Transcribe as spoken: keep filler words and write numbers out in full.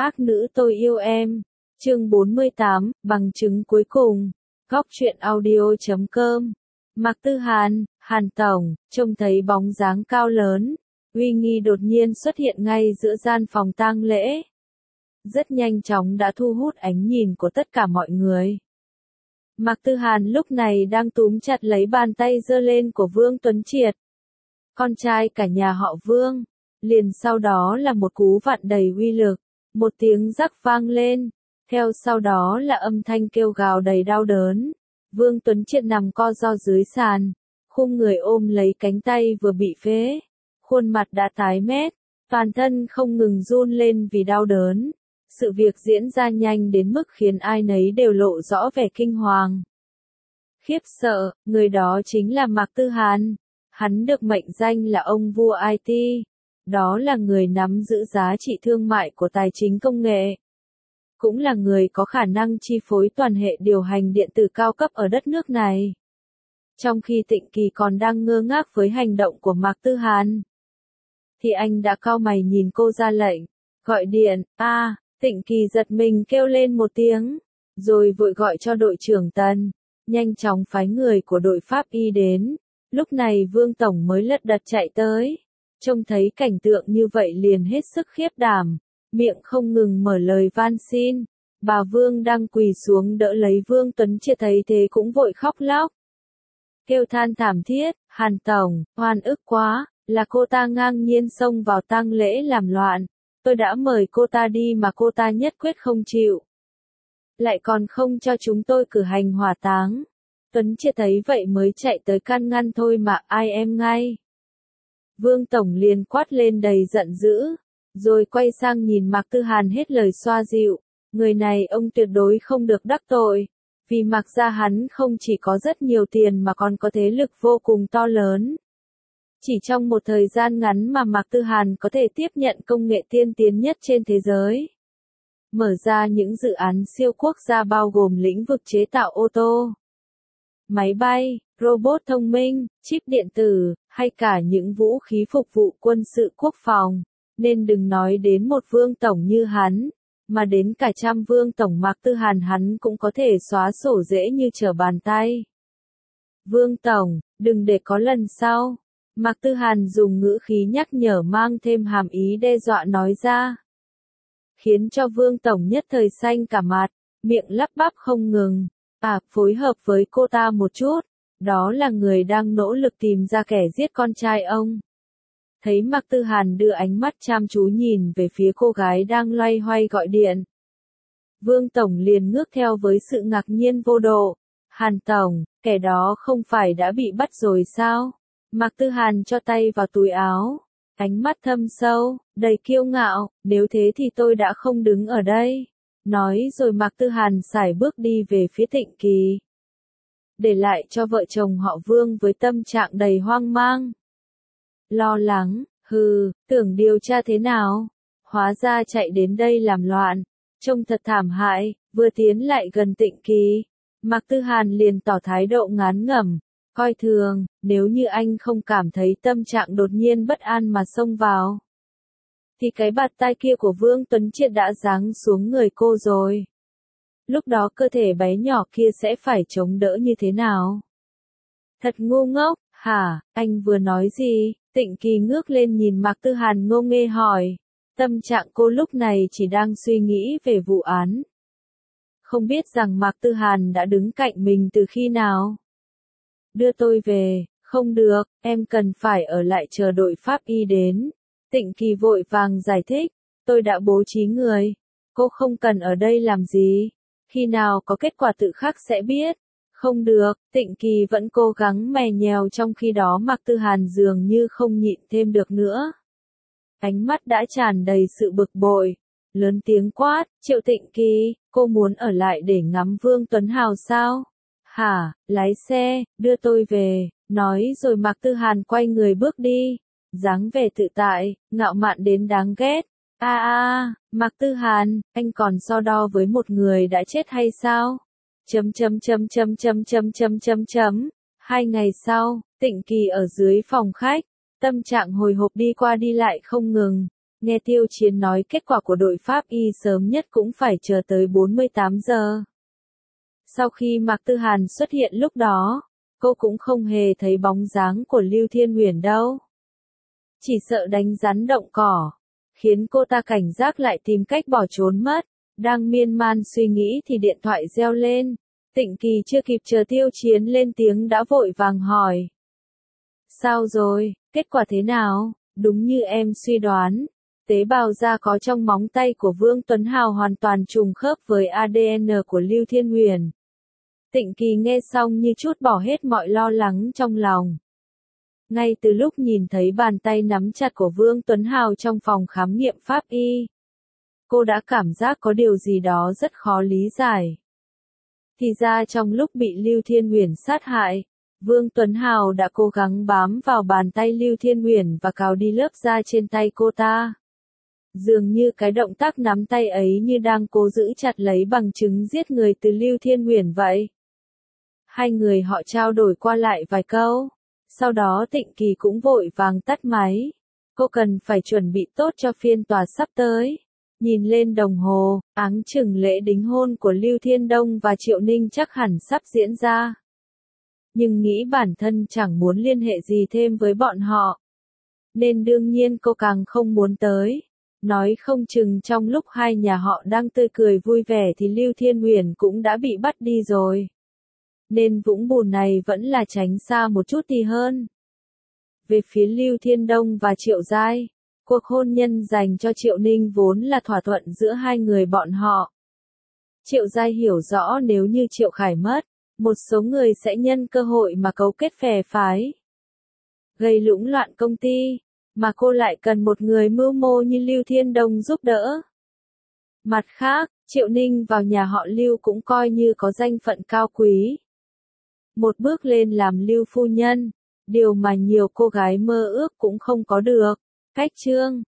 Ác nữ tôi yêu em. Chương bốn mươi tám, bằng chứng cuối cùng. Góc truyện audio chấm com. Mạc Tư Hàn, Hàn Tổng, trông thấy bóng dáng cao lớn, uy nghi đột nhiên xuất hiện ngay giữa gian phòng tang lễ. Rất nhanh chóng đã thu hút ánh nhìn của tất cả mọi người. Mạc Tư Hàn lúc này đang túm chặt lấy bàn tay giơ lên của Vương Tuấn Triệt, con trai cả nhà họ Vương. Liền sau đó là một cú vặn đầy uy lực, một tiếng rắc vang lên, theo sau đó là âm thanh kêu gào đầy đau đớn. Vương Tuấn Triệt nằm co ro dưới sàn, khung người ôm lấy cánh tay vừa bị phế, khuôn mặt đã tái mét, toàn thân không ngừng run lên vì đau đớn. Sự việc diễn ra nhanh đến mức khiến ai nấy đều lộ rõ vẻ kinh hoàng. Khiếp sợ, người đó chính là Mạc Tư Hàn. Hắn được mệnh danh là ông vua i tê. Đó là người nắm giữ giá trị thương mại của tài chính công nghệ. Cũng là người có khả năng chi phối toàn hệ điều hành điện tử cao cấp ở đất nước này. Trong khi Tịnh Kỳ còn đang ngơ ngác với hành động của Mạc Tư Hàn, thì anh đã cau mày nhìn cô ra lệnh, gọi điện. A, à, Tịnh Kỳ giật mình kêu lên một tiếng, rồi vội gọi cho đội trưởng Tần, nhanh chóng phái người của đội pháp y đến. Lúc này Vương Tổng mới lật đật chạy tới, trông thấy cảnh tượng như vậy liền hết sức khiếp đảm, miệng không ngừng mở lời van xin. Bà Vương đang quỳ xuống đỡ lấy Vương Tuấn Triệt thấy thế cũng vội khóc lóc, kêu than thảm thiết. Hàn Tổng, oan ức quá, là cô ta ngang nhiên xông vào tang lễ làm loạn. Tôi đã mời cô ta đi mà cô ta nhất quyết không chịu, lại còn không cho chúng tôi cử hành hỏa táng. Tuấn Triệt thấy vậy mới chạy tới can ngăn thôi mà, ai em ngay. Vương Tổng liền quát lên đầy giận dữ, rồi quay sang nhìn Mạc Tư Hàn hết lời xoa dịu. Người này ông tuyệt đối không được đắc tội, vì Mạc gia hắn không chỉ có rất nhiều tiền mà còn có thế lực vô cùng to lớn. Chỉ trong một thời gian ngắn mà Mạc Tư Hàn có thể tiếp nhận công nghệ tiên tiến nhất trên thế giới, mở ra những dự án siêu quốc gia bao gồm lĩnh vực chế tạo ô tô, máy bay, robot thông minh, chip điện tử, hay cả những vũ khí phục vụ quân sự quốc phòng. Nên đừng nói đến một Vương Tổng như hắn, mà đến cả trăm Vương Tổng Mạc Tư Hàn hắn cũng có thể xóa sổ dễ như trở bàn tay. Vương Tổng, đừng để có lần sau. Mạc Tư Hàn dùng ngữ khí nhắc nhở mang thêm hàm ý đe dọa nói ra, khiến cho Vương Tổng nhất thời xanh cả mặt, miệng lắp bắp không ngừng. À, phối hợp với cô ta một chút, đó là người đang nỗ lực tìm ra kẻ giết con trai ông. Thấy Mạc Tư Hàn đưa ánh mắt chăm chú nhìn về phía cô gái đang loay hoay gọi điện, Vương Tổng liền ngước theo với sự ngạc nhiên vô độ. Hàn Tổng, kẻ đó không phải đã bị bắt rồi sao? Mạc Tư Hàn cho tay vào túi áo, ánh mắt thâm sâu, đầy kiêu ngạo, nếu thế thì tôi đã không đứng ở đây. Nói rồi Mạc Tư Hàn sải bước đi về phía Tịnh Kỳ, để lại cho vợ chồng họ Vương với tâm trạng đầy hoang mang, lo lắng. Hừ, tưởng điều tra thế nào, hóa ra chạy đến đây làm loạn, trông thật thảm hại. Vừa tiến lại gần Tịnh Kỳ, Mạc Tư Hàn liền tỏ thái độ ngán ngẩm, coi thường. Nếu như anh không cảm thấy tâm trạng đột nhiên bất an mà xông vào, thì cái bạt tai kia của Vương Tuấn Triệt đã giáng xuống người cô rồi. Lúc đó cơ thể bé nhỏ kia sẽ phải chống đỡ như thế nào? Thật ngu ngốc. Hả, anh vừa nói gì? Tịnh Kỳ ngước lên nhìn Mạc Tư Hàn ngô nghê hỏi. Tâm trạng cô lúc này chỉ đang suy nghĩ về vụ án, không biết rằng Mạc Tư Hàn đã đứng cạnh mình từ khi nào. Đưa tôi về. Không được, em cần phải ở lại chờ đội pháp y đến. Tịnh Kỳ vội vàng giải thích, tôi đã bố trí người, cô không cần ở đây làm gì, khi nào có kết quả tự khắc sẽ biết. Không được, Tịnh Kỳ vẫn cố gắng mè nhèo, trong khi đó Mạc Tư Hàn dường như không nhịn thêm được nữa. Ánh mắt đã tràn đầy sự bực bội, lớn tiếng quát, Triệu Tịnh Kỳ, cô muốn ở lại để ngắm Vương Tuấn Hào sao? Hả, lái xe, đưa tôi về. Nói rồi Mạc Tư Hàn quay người bước đi, dáng vẻ tự tại, ngạo mạn đến đáng ghét. A a, Mạc Tư Hàn, anh còn so đo với một người đã chết hay sao? Chấm chấm chấm chấm chấm chấm chấm chấm chấm. Hai ngày sau, Tịnh Kỳ ở dưới phòng khách, tâm trạng hồi hộp đi qua đi lại không ngừng. Nghe Tiêu Chiến nói kết quả của đội Pháp Y sớm nhất cũng phải chờ tới bốn mươi tám giờ. Sau khi Mạc Tư Hàn xuất hiện lúc đó, cô cũng không hề thấy bóng dáng của Lưu Thiên Huyền đâu. Chỉ sợ đánh rắn động cỏ, khiến cô ta cảnh giác lại tìm cách bỏ trốn mất. Đang miên man suy nghĩ thì điện thoại reo lên. Tịnh Kỳ chưa kịp chờ Tiêu Chiến lên tiếng đã vội vàng hỏi. Sao rồi, kết quả thế nào? Đúng như em suy đoán, tế bào da có trong móng tay của Vương Tuấn Hào hoàn toàn trùng khớp với a đê en của Lưu Thiên Huyền. Tịnh Kỳ nghe xong như chút bỏ hết mọi lo lắng trong lòng. Ngay từ lúc nhìn thấy bàn tay nắm chặt của Vương Tuấn Hào trong phòng khám nghiệm pháp y, cô đã cảm giác có điều gì đó rất khó lý giải. Thì ra trong lúc bị Lưu Thiên Huyền sát hại, Vương Tuấn Hào đã cố gắng bám vào bàn tay Lưu Thiên Huyền và cào đi lớp da trên tay cô ta. Dường như cái động tác nắm tay ấy như đang cố giữ chặt lấy bằng chứng giết người từ Lưu Thiên Huyền vậy. Hai người họ trao đổi qua lại vài câu. Sau đó Tịnh Kỳ cũng vội vàng tắt máy. Cô cần phải chuẩn bị tốt cho phiên tòa sắp tới. Nhìn lên đồng hồ, áng chừng lễ đính hôn của Lưu Thiên Đông và Triệu Ninh chắc hẳn sắp diễn ra. Nhưng nghĩ bản thân chẳng muốn liên hệ gì thêm với bọn họ. Nên đương nhiên cô càng không muốn tới. Nói không chừng trong lúc hai nhà họ đang tươi cười vui vẻ thì Lưu Thiên Huyền cũng đã bị bắt đi rồi. Nên vũng bùn này vẫn là tránh xa một chút thì hơn. Về phía Lưu Thiên Đông và Triệu Giai, cuộc hôn nhân dành cho Triệu Ninh vốn là thỏa thuận giữa hai người bọn họ. Triệu Giai hiểu rõ nếu như Triệu Khải mất, một số người sẽ nhân cơ hội mà cấu kết phe phái, gây lũng loạn công ty, mà cô lại cần một người mưu mô như Lưu Thiên Đông giúp đỡ. Mặt khác, Triệu Ninh vào nhà họ Lưu cũng coi như có danh phận cao quý. Một bước lên làm Lưu phu nhân, điều mà nhiều cô gái mơ ước cũng không có được. Cách chương